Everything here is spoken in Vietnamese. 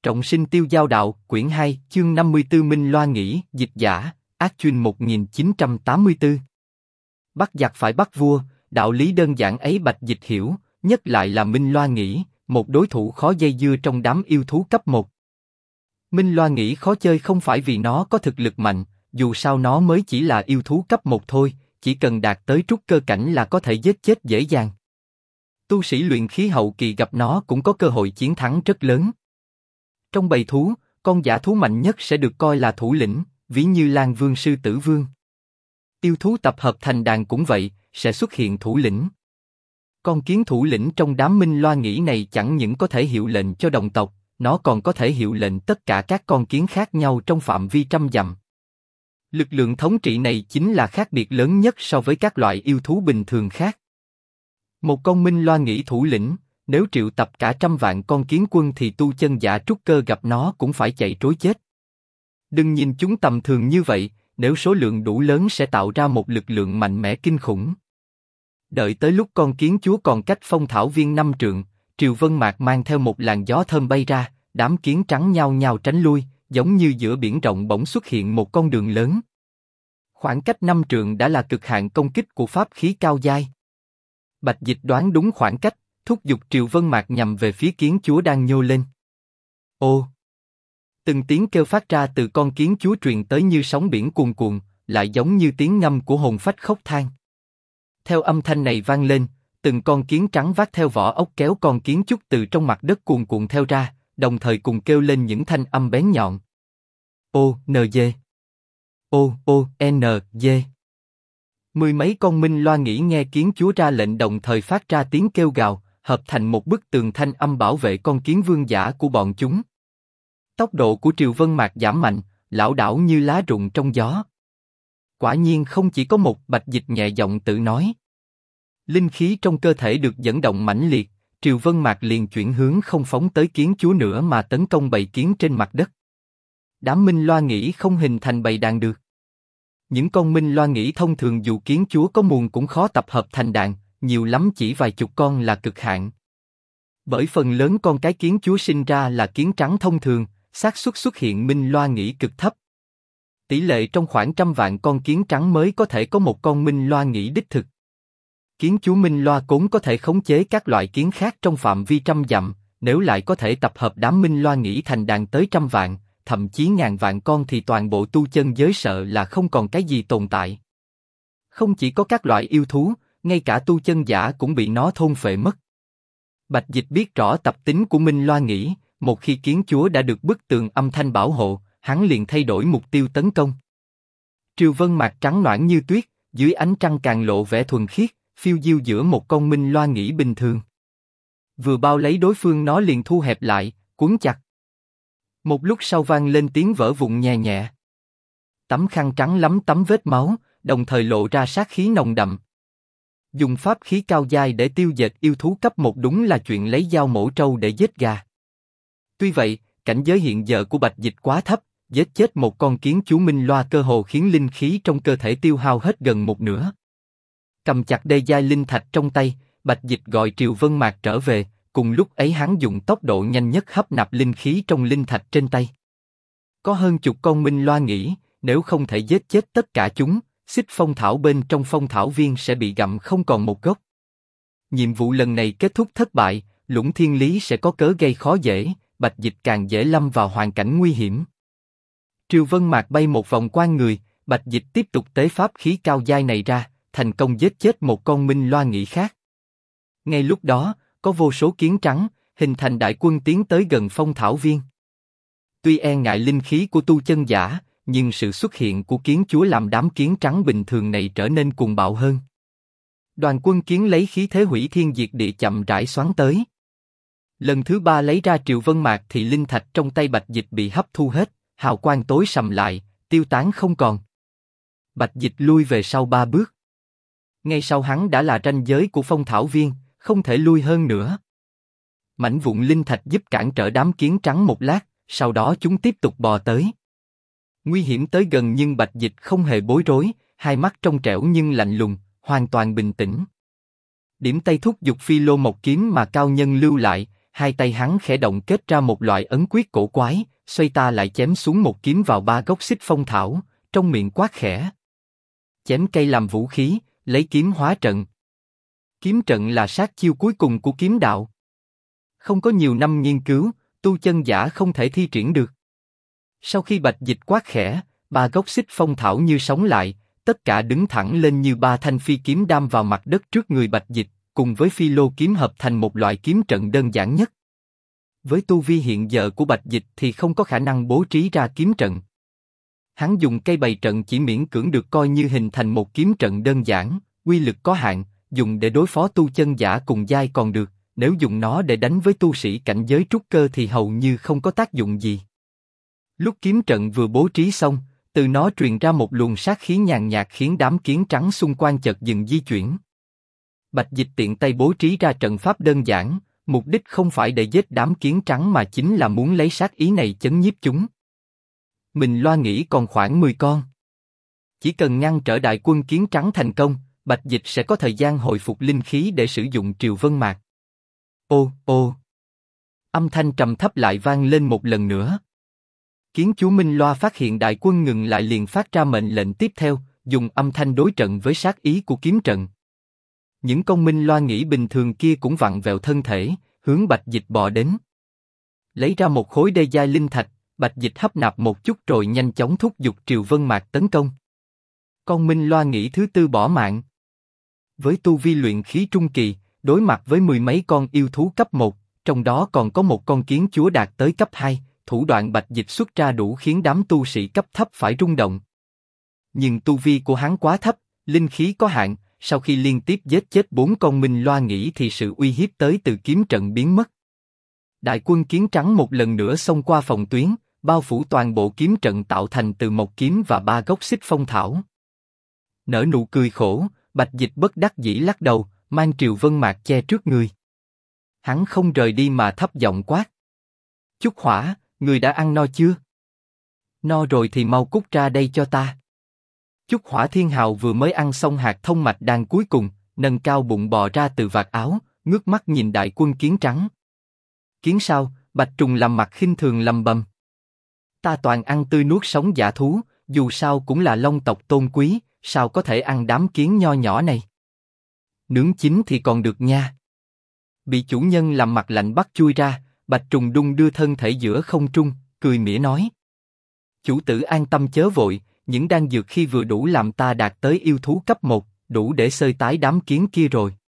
Trọng sinh tiêu giao đạo, quyển 2, chương 54 Minh Loa Nghĩ, dịch giả, Ác Chuyên 1984. Bắt giặc phải bắt vua, đạo lý đơn giản ấy Bạch Dịch hiểu, nhất lại là Minh Loa Nghĩ, một đối thủ khó dây dưa trong đám yêu thú cấp 1. Minh Loa Nghĩ khó chơi không phải vì nó có thực lực mạnh, dù sao nó mới chỉ là yêu thú cấp 1 thôi, chỉ cần đạt tới trúc cơ cảnh là có thể giết chết dễ dàng. Tu sĩ luyện khí hậu kỳ gặp nó cũng có cơ hội chiến thắng rất lớn. Trong bầy thú, con dã thú mạnh nhất sẽ được coi là thủ lĩnh, ví như Lang Vương Sư Tử Vương. Yêu thú tập hợp thành đàn cũng vậy, sẽ xuất hiện thủ lĩnh. Con kiến thủ lĩnh trong đám Minh Loa Nghĩ này chẳng những có thể hiệu lệnh cho đồng tộc, nó còn có thể hiệu lệnh tất cả các con kiến khác nhau trong phạm vi trăm dặm. Lực lượng thống trị này chính là khác biệt lớn nhất so với các loại yêu thú bình thường khác. Một con Minh Loa Nghĩ thủ lĩnh, nếu triệu tập cả trăm vạn con kiến quân thì tu chân giả trúc cơ gặp nó cũng phải chạy trối chết. Đừng nhìn chúng tầm thường như vậy, nếu số lượng đủ lớn sẽ tạo ra một lực lượng mạnh mẽ kinh khủng. Đợi tới lúc con kiến chúa còn cách phong thảo viên 5 trượng, Triều Vân Mạc mang theo một làn gió thơm bay ra, đám kiến trắng nhao nhao tránh lui, giống như giữa biển rộng bỗng xuất hiện một con đường lớn. Khoảng cách 5 trượng đã là cực hạn công kích của pháp khí cao giai. Bạch Dịch đoán đúng khoảng cách, thúc giục Triều Vân Mạc nhằm về phía kiến chúa đang nhô lên. Ô! Từng tiếng kêu phát ra từ con kiến chúa truyền tới như sóng biển cuồn cuộn, lại giống như tiếng ngâm của hồn phách khóc than. Theo âm thanh này vang lên, từng con kiến trắng vác theo vỏ ốc kéo con kiến trúc từ trong mặt đất cuồn cuộn theo ra, đồng thời cùng kêu lên những thanh âm bén nhọn. Ô, NG. Ô, NG. Mười mấy con Minh Loa Nghĩ nghe kiến chúa ra lệnh đồng thời phát ra tiếng kêu gào, hợp thành một bức tường thanh âm bảo vệ con kiến vương giả của bọn chúng. Tốc độ của Triều Vân Mạc giảm mạnh, lảo đảo như lá rụng trong gió. Quả nhiên không chỉ có một, Bạch Dịch nhẹ giọng tự nói. Linh khí trong cơ thể được dẫn động mãnh liệt, Triều Vân Mạc liền chuyển hướng không phóng tới kiến chúa nữa mà tấn công bầy kiến trên mặt đất. Đám Minh Loa Nghĩ không hình thành bầy đàn được. Những con Minh Loa Nghĩ thông thường dù kiến chúa có muôn cũng khó tập hợp thành đàn, nhiều lắm chỉ vài chục con là cực hạn. Bởi phần lớn con cái kiến chúa sinh ra là kiến trắng thông thường, xác suất xuất hiện Minh Loa Nghĩ cực thấp. Tỷ lệ trong khoảng trăm vạn con kiến trắng mới có thể có một con Minh Loa Nghĩ đích thực. Kiến chúa Minh Loa Cốn có thể khống chế các loại kiến khác trong phạm vi trăm dặm, nếu lại có thể tập hợp đám Minh Loa Nghĩ thành đàn tới trăm vạn, thậm chí ngàn vạn con thì toàn bộ tu chân giới sợ là không còn cái gì tồn tại. Không chỉ có các loại yêu thú, ngay cả tu chân giả cũng bị nó thôn phệ mất. Bạch Dịch biết rõ tập tính của Minh Loa Nghĩ, một khi kiến chúa đã được bức tường âm thanh bảo hộ, hắn liền thay đổi mục tiêu tấn công. Triều Vân Mạc trắng nõn như tuyết, dưới ánh trăng càng lộ vẻ thuần khiết, phiêu diêu giữa một con Minh Loa Nghĩ bình thường. Vừa bao lấy đối phương nó liền thu hẹp lại, cuốn chặt. Một lúc sau vang lên tiếng vỡ vụn nhẹ nhẹ. Tấm khăn trắng lấm tấm vết máu, đồng thời lộ ra sát khí nồng đậm. Dùng pháp khí cao giai để tiêu diệt yêu thú cấp 1 đúng là chuyện lấy dao mổ trâu để giết gà. Tuy vậy, cảnh giới hiện giờ của Bạch Dịch quá thấp, giết chết một con kiến chúa Minh Loa cơ hồ khiến linh khí trong cơ thể tiêu hao hết gần một nửa. Cầm chặt đê giai linh thạch trong tay, Bạch Dịch gọi Triều Vân Mạc trở về, cùng lúc ấy hắn dùng tốc độ nhanh nhất hấp nạp linh khí trong linh thạch trên tay. Có hơn chục con Minh Loa Nghĩ, nếu không thể giết chết tất cả chúng, xích phong thảo bên trong phong thảo viên sẽ bị gặm không còn một gốc. Nhiệm vụ lần này kết thúc thất bại, Lũng Thiên Lý sẽ có cớ gây khó dễ, Bạch Dịch càng dễ lâm vào hoàn cảnh nguy hiểm. Triều Vân Mạc bay một vòng quanh người, Bạch Dịch tiếp tục tế pháp khí cao giai này ra, thành công giết chết một con Minh Loa Nghĩ khác. Ngay lúc đó, có vô số kiến trắng, hình thành đại quân tiến tới gần phong thảo viên. Tuy e ngại linh khí của tu chân giả, nhưng sự xuất hiện của kiến chúa làm đám kiến trắng bình thường này trở nên cuồng bạo hơn. Đoàn quân kiến lấy khí thế hủy thiên diệt địa chậm rãi xoắn tới. Lần thứ 3 lấy ra Triều Vân Mạc thì linh thạch trong tay Bạch Dịch bị hấp thu hết, hào quang tối sầm lại, tiêu tán không còn. Bạch Dịch lui về sau 3 bước. Ngay sau hắn đã là ranh giới của phong thảo viên, không thể lui hơn nữa. Mảnh vụn linh thạch giúp cản trở đám kiến trắng một lát, sau đó chúng tiếp tục bò tới. Nguy hiểm tới gần nhưng Bạch Dịch không hề bối rối, hai mắt trong trẻo nhưng lạnh lùng, hoàn toàn bình tĩnh. Điểm tay thúc giục phi lô một kiếm mà cao nhân lưu lại, hai tay hắn khẽ động kết ra một loại ấn quyết cổ quái, xoay ta lại chém xuống một kiếm vào ba gốc xích phong thảo, trong miệng quát khẽ. Chém cây làm vũ khí, lấy kiếm hóa trận. Kiếm trận là sát chiêu cuối cùng của kiếm đạo. Không có nhiều năm nghiên cứu, tu chân giả không thể thi triển được. Sau khi Bạch Dịch quát khẽ, ba gốc xích phong thảo như sống lại, tất cả đứng thẳng lên như ba thanh phi kiếm đâm vào mặt đất trước người Bạch Dịch, cùng với phi lô kiếm hợp thành một loại kiếm trận đơn giản nhất. Với tu vi hiện giờ của Bạch Dịch thì không có khả năng bố trí ra kiếm trận. Hắn dùng cây bày trận chỉ miễn cưỡng được coi như hình thành một kiếm trận đơn giản, uy lực có hạn, dùng để đối phó tu chân giả cùng giai còn được, nếu dùng nó để đánh với tu sĩ cảnh giới trúc cơ thì hầu như không có tác dụng gì. Lúc kiếm trận vừa bố trí xong, từ nó truyền ra một luồng sát khí nhàn nhạt khiến đám kiến trắng xung quanh chợt dừng di chuyển. Bạch Dịch tiện tay bố trí ra trận pháp đơn giản, mục đích không phải để giết đám kiến trắng mà chính là muốn lấy sát ý này chấn nhiếp chúng. Mình loa nghĩ còn khoảng 10 con. Chỉ cần ngăn trở đại quân kiến trắng thành công, Bạch Dịch sẽ có thời gian hồi phục linh khí để sử dụng Triều Vân Mạc. Ô, ô. Âm thanh trầm thấp lại vang lên một lần nữa. Kiến chúa Minh Loa phát hiện đại quân ngừng lại liền phát ra mệnh lệnh tiếp theo, dùng âm thanh đối trận với sát ý của kiếm trận. Những con Minh Loa nghĩ bình thường kia cũng vặn vẹo thân thể, hướng Bạch Dịch bò đến. Lấy ra một khối đê giai linh thạch, Bạch Dịch hấp nạp một chút rồi nhanh chóng thúc giục Triều Vân Mạc tấn công. Con Minh Loa nghĩ thứ tư bỏ mạng. Với tu vi luyện khí trung kỳ, đối mặt với mười mấy con yêu thú cấp 1, trong đó còn có một con kiến chúa đạt tới cấp 2, thủ đoạn Bạch Dịch xuất ra đủ khiến đám tu sĩ cấp thấp phải rung động. Nhưng tu vi của hắn quá thấp, linh khí có hạn, sau khi liên tiếp giết chết 4 con Minh Loa nghĩ thì sự uy hiếp tới từ kiếm trận biến mất. Đại quân kiến trắng một lần nữa xông qua phòng tuyến, bao phủ toàn bộ kiếm trận tạo thành từ một kiếm và 3 gốc xích phong thảo. Nở nụ cười khổ, Bạch Dịch bất đắc dĩ lắc đầu, mang Triều Vân Mạc che trước người. Hắn không rời đi mà thấp giọng quát. Chúc Hỏa, người đã ăn no chưa? No rồi thì mau cút ra đây cho ta. Chúc Hỏa Thiên Hào vừa mới ăn xong hạt thông mạch đan cuối cùng, nâng cao bụng bò ra từ vạt áo, ngước mắt nhìn đại quân kiến trắng. Kiến sao? Bạch Trùng làm mặt khinh thường lầm bầm. Ta toàn ăn tươi nuốt sống dã thú, dù sao cũng là long tộc tôn quý, sao có thể ăn đám kiến nho nhỏ này? Nướng chín thì còn được nha. Bị chủ nhân làm mặt lạnh bắt chui ra, Bạch Trùng đung đưa thân thể giữa không trung, cười mỉa nói. Chủ tử an tâm chớ vội, những đan dược khi vừa đủ làm ta đạt tới yêu thú cấp 1, đủ để xơi tái đám kiến kia rồi.